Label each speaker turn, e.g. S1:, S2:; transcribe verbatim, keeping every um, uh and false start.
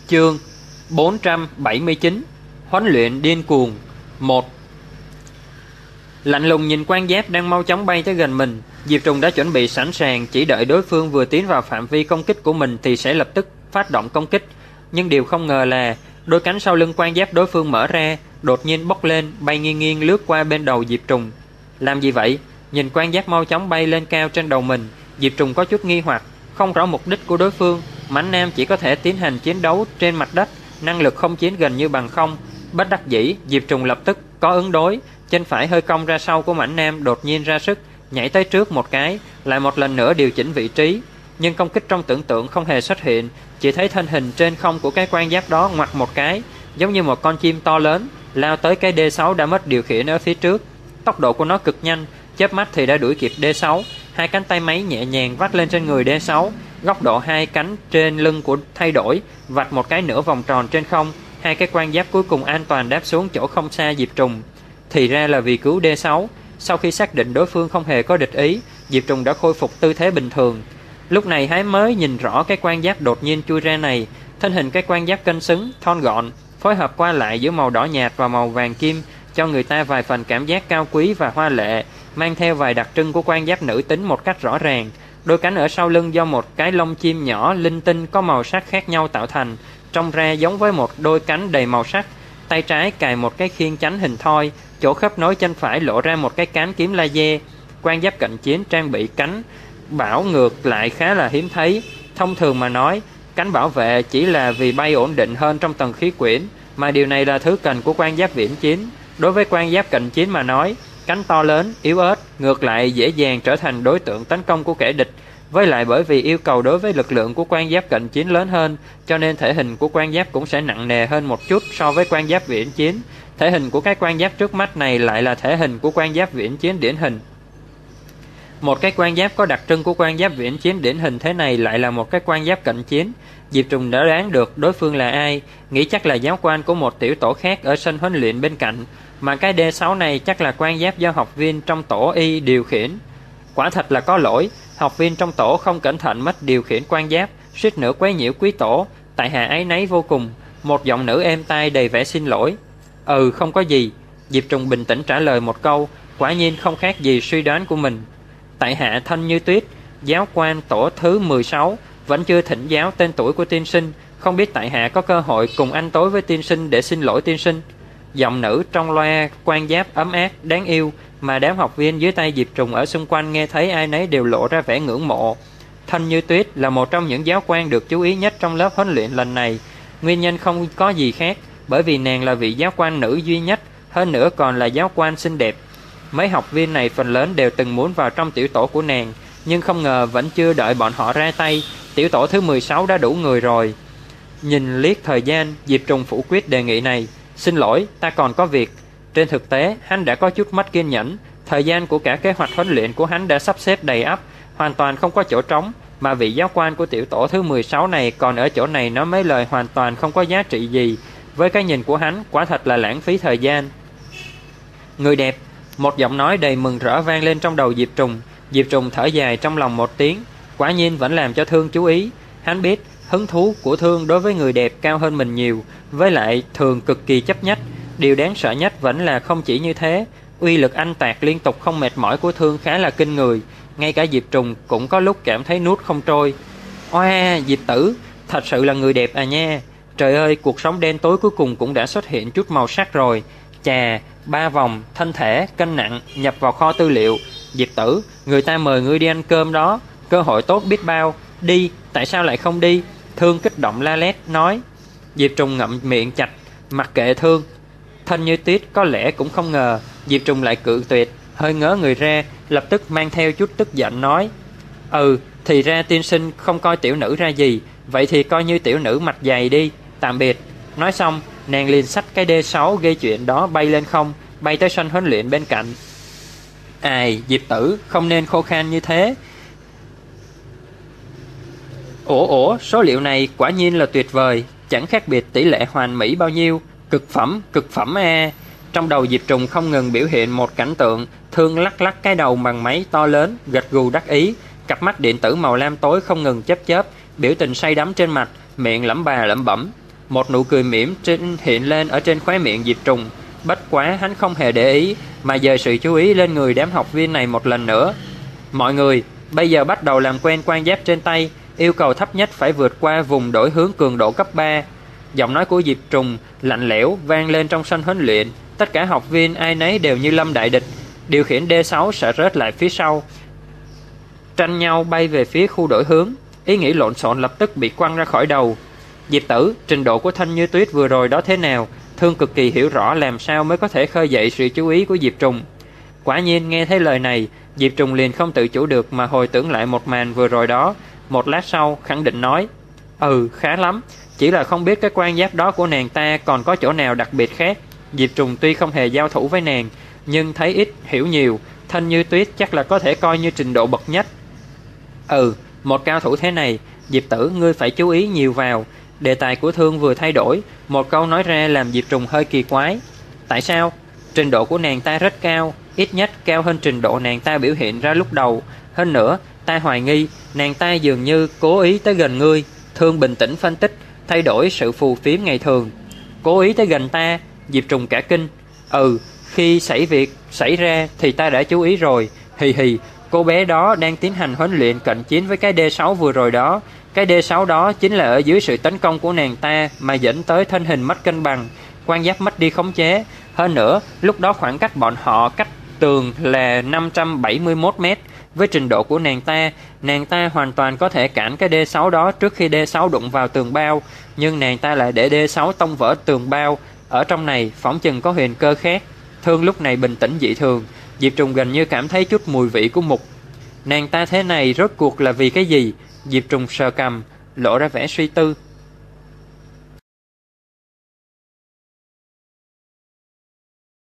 S1: Chương bốn trăm bảy mươi chín. Huấn luyện điên cuồng. Một. Lạnh lùng nhìn quan giáp đang mau chóng bay tới gần mình, Diệp Trùng đã chuẩn bị sẵn sàng, chỉ đợi đối phương vừa tiến vào phạm vi công kích của mình thì sẽ lập tức phát động công kích. Nhưng điều không ngờ là đôi cánh sau lưng quan giáp đối phương mở ra, đột nhiên bốc lên, bay nghiêng nghiêng lướt qua bên đầu Diệp Trùng. Làm gì vậy? Nhìn quan giáp mau chóng bay lên cao trên đầu mình, Diệp Trùng có chút nghi hoặc, không rõ mục đích của đối phương. Mãnh Nam chỉ có thể tiến hành chiến đấu trên mặt đất, năng lực không chiến gần như bằng không. Bất đắc dĩ, Diệp Trùng lập tức có ứng đối. Chân phải hơi cong ra sau của Mãnh Nam đột nhiên ra sức, nhảy tới trước một cái, lại một lần nữa điều chỉnh vị trí. Nhưng công kích trong tưởng tượng không hề xuất hiện, chỉ thấy thân hình trên không của cái quan giáp đó ngoặt một cái, giống như một con chim to lớn, lao tới cái D sáu đã mất điều khiển ở phía trước. Tốc độ của nó cực nhanh, chớp mắt thì đã đuổi kịp D sáu. Hai cánh tay máy nhẹ nhàng vắt lên trên người D sáu, góc độ hai cánh trên lưng của thay đổi, vạch một cái nửa vòng tròn trên không. Hai cái quan giáp cuối cùng an toàn đáp xuống chỗ không xa Diệp Trùng. Thì ra là vì cứu D sáu. Sau khi xác định đối phương không hề có địch ý, Diệp Trùng đã khôi phục tư thế bình thường. Lúc này hắn mới nhìn rõ cái quan giáp đột nhiên chui ra này. Thân hình cái quan giáp cân xứng, thon gọn, phối hợp qua lại giữa màu đỏ nhạt và màu vàng kim, cho người ta vài phần cảm giác cao quý và hoa lệ, mang theo vài đặc trưng của quan giáp nữ tính một cách rõ ràng. Đôi cánh ở sau lưng do một cái lông chim nhỏ linh tinh có màu sắc khác nhau tạo thành, trông ra giống với một đôi cánh đầy màu sắc. Tay trái cài một cái khiên chánh hình thoi, chỗ khớp nối chân phải lộ ra một cái cán kiếm laser. Quan giáp cận chiến trang bị cánh bảo ngược lại khá là hiếm thấy. Thông thường mà nói, cánh bảo vệ chỉ là vì bay ổn định hơn trong tầng khí quyển, mà điều này là thứ cần của quan giáp viễn chiến. Đối với quan giáp cận chiến mà nói, cánh to lớn, yếu ớt, ngược lại dễ dàng trở thành đối tượng tấn công của kẻ địch. Với lại bởi vì yêu cầu đối với lực lượng của quan giáp cận chiến lớn hơn, cho nên thể hình của quan giáp cũng sẽ nặng nề hơn một chút so với quan giáp viễn chiến. Thể hình của cái quan giáp trước mắt này lại là thể hình của quan giáp viễn chiến điển hình. Một cái quan giáp có đặc trưng của quan giáp viễn chiến điển hình thế này lại là một cái quan giáp cận chiến. Diệp Trùng đã đoán được đối phương là ai, nghĩ chắc là giáo quan của một tiểu tổ khác ở sân huấn luyện bên cạnh, mà cái D sáu này chắc là quan giáp do học viên trong tổ Y điều khiển. Quả thật là có lỗi, học viên trong tổ không cẩn thận mất điều khiển quan giáp, suýt nữa quấy nhiễu quý tổ, tại hạ áy náy vô cùng. Một giọng nữ êm tai đầy vẻ xin lỗi. Ừ, không có gì. Diệp Trùng bình tĩnh trả lời một câu, quả nhiên không khác gì suy đoán của mình. Tại hạ Thanh Như Tuyết, giáo quan tổ thứ mười sáu, vẫn chưa thỉnh giáo tên tuổi của tiên sinh, không biết tại hạ có cơ hội cùng ăn tối với tiên sinh để xin lỗi tiên sinh. Giọng nữ trong loa quan giáp ấm áp đáng yêu, mà đám học viên dưới tay Diệp Trùng ở xung quanh nghe thấy ai nấy đều lộ ra vẻ ngưỡng mộ. Thanh Như Tuyết là một trong những giáo quan được chú ý nhất trong lớp huấn luyện lần này. Nguyên nhân không có gì khác, bởi vì nàng là vị giáo quan nữ duy nhất, hơn nữa còn là giáo quan xinh đẹp. Mấy học viên này phần lớn đều từng muốn vào trong tiểu tổ của nàng, nhưng không ngờ vẫn chưa đợi bọn họ ra tay, tiểu tổ thứ mười sáu đã đủ người rồi. Nhìn liếc thời gian, Diệp Trùng phủ quyết đề nghị này. Xin lỗi, ta còn có việc. Trên thực tế, hắn đã có chút mất kiên nhẫn. Thời gian của cả kế hoạch huấn luyện của hắn đã sắp xếp đầy ắp, hoàn toàn không có chỗ trống, mà vị giáo quan của tiểu tổ thứ mười sáu này còn ở chỗ này nói mấy lời hoàn toàn không có giá trị gì. Với cái nhìn của hắn, quả thật là lãng phí thời gian. Người đẹp. Một giọng nói đầy mừng rỡ vang lên trong đầu Diệp Trùng. Diệp Trùng thở dài trong lòng một tiếng, quả nhiên vẫn làm cho Thương chú ý. Hắn biết hứng thú của Thương đối với người đẹp cao hơn mình nhiều, với lại Thường cực kỳ chấp nhất. Điều đáng sợ nhất vẫn là không chỉ như thế, uy lực anh tạc liên tục không mệt mỏi của Thương khá là kinh người. Ngay cả Diệp Trùng cũng có lúc cảm thấy nuốt không trôi. Oa, Diệp tử, thật sự là người đẹp à nha. Trời ơi, cuộc sống đen tối cuối cùng cũng đã xuất hiện chút màu sắc rồi. Chà, ba vòng, thân thể, cân nặng, nhập vào kho tư liệu. Diệp tử, người ta mời ngươi đi ăn cơm đó, cơ hội tốt biết bao. Đi, tại sao lại không đi? Thương kích động la lét nói. Diệp Trùng ngậm miệng chặt, mặc kệ Thương. Thanh Như Tuyết có lẽ cũng không ngờ Diệp Trùng lại cự tuyệt, hơi ngớ người ra, lập tức mang theo chút tức giận nói. Ừ, thì ra tiên sinh không coi tiểu nữ ra gì, vậy thì coi như tiểu nữ mặt dày đi, tạm biệt. Nói xong, nàng liền xách cái D sáu gây chuyện đó bay lên không, bay tới sân huấn luyện bên cạnh. Ai, Diệp tử, không nên khô khan như thế. Ủa ủa, số liệu này quả nhiên là tuyệt vời, chẳng khác biệt tỷ lệ hoàn mỹ bao nhiêu. Cực phẩm, cực phẩm a. Trong đầu Diệp Trùng không ngừng biểu hiện một cảnh tượng, Thương lắc lắc cái đầu bằng máy to lớn, gật gù đắc ý, cặp mắt điện tử màu lam tối không ngừng chớp chớp, biểu tình say đắm trên mặt, miệng lẩm bà lẩm bẩm. Một nụ cười mỉm trên hiện lên ở trên khóe miệng Diệp Trùng. Bất quá hắn không hề để ý, mà dời sự chú ý lên người đám học viên này một lần nữa. Mọi người, bây giờ bắt đầu làm quen quan giáp trên tay, yêu cầu thấp nhất phải vượt qua vùng đổi hướng cường độ cấp ba. Giọng nói của Diệp Trùng lạnh lẽo vang lên trong sân huấn luyện. Tất cả học viên ai nấy đều như lâm đại địch, điều khiển D sáu sợ rớt lại phía sau, tranh nhau bay về phía khu đổi hướng. Ý nghĩ lộn xộn lập tức bị quăng ra khỏi đầu. Diệp Tử, trình độ của Thanh Như Tuyết vừa rồi đó thế nào? Thương cực kỳ hiểu rõ làm sao mới có thể khơi dậy sự chú ý của Diệp Trùng. Quả nhiên nghe thấy lời này, Diệp Trùng liền không tự chủ được mà hồi tưởng lại một màn vừa rồi đó. Một lát sau khẳng định nói: Ừ, khá lắm, chỉ là không biết cái quan giáp đó của nàng ta còn có chỗ nào đặc biệt khác. Diệp Trùng tuy không hề giao thủ với nàng, nhưng thấy ít hiểu nhiều, Thanh Như Tuyết chắc là có thể coi như trình độ bậc nhất. Ừ, một cao thủ thế này, Diệp Tử ngươi phải chú ý nhiều vào. Đề tài của Thương vừa thay đổi, một câu nói ra làm Diệp Trùng hơi kỳ quái. Tại sao? Trình độ của nàng ta rất cao, ít nhất cao hơn trình độ nàng ta biểu hiện ra lúc đầu. Hơn nữa, ta hoài nghi nàng ta dường như cố ý tới gần ngươi. Thương bình tĩnh phân tích, thay đổi sự phù phiếm ngày thường. Cố ý tới gần ta? Diệp Trùng cả kinh. Ừ, khi xảy việc xảy ra thì ta đã chú ý rồi. Hì hì, cô bé đó đang tiến hành huấn luyện cận chiến với cái D sáu vừa rồi đó. Cái D sáu đó chính là ở dưới sự tấn công của nàng ta mà dẫn tới thân hình mất cân bằng, quan giáp mất đi khống chế. Hơn nữa, lúc đó khoảng cách bọn họ cách tường là năm trăm bảy mươi mốt mét. Với trình độ của nàng ta, nàng ta hoàn toàn có thể cản cái D sáu đó trước khi D sáu đụng vào tường bao. Nhưng nàng ta lại để D sáu tông vỡ tường bao. Ở trong này phỏng chừng có huyền cơ khác. Thương lúc này bình tĩnh dị thường. Diệp Trùng gần như cảm thấy chút mùi vị của mục. Nàng ta thế này rốt cuộc là vì cái gì? Diệp Trùng sờ cằm, lộ ra vẻ suy tư.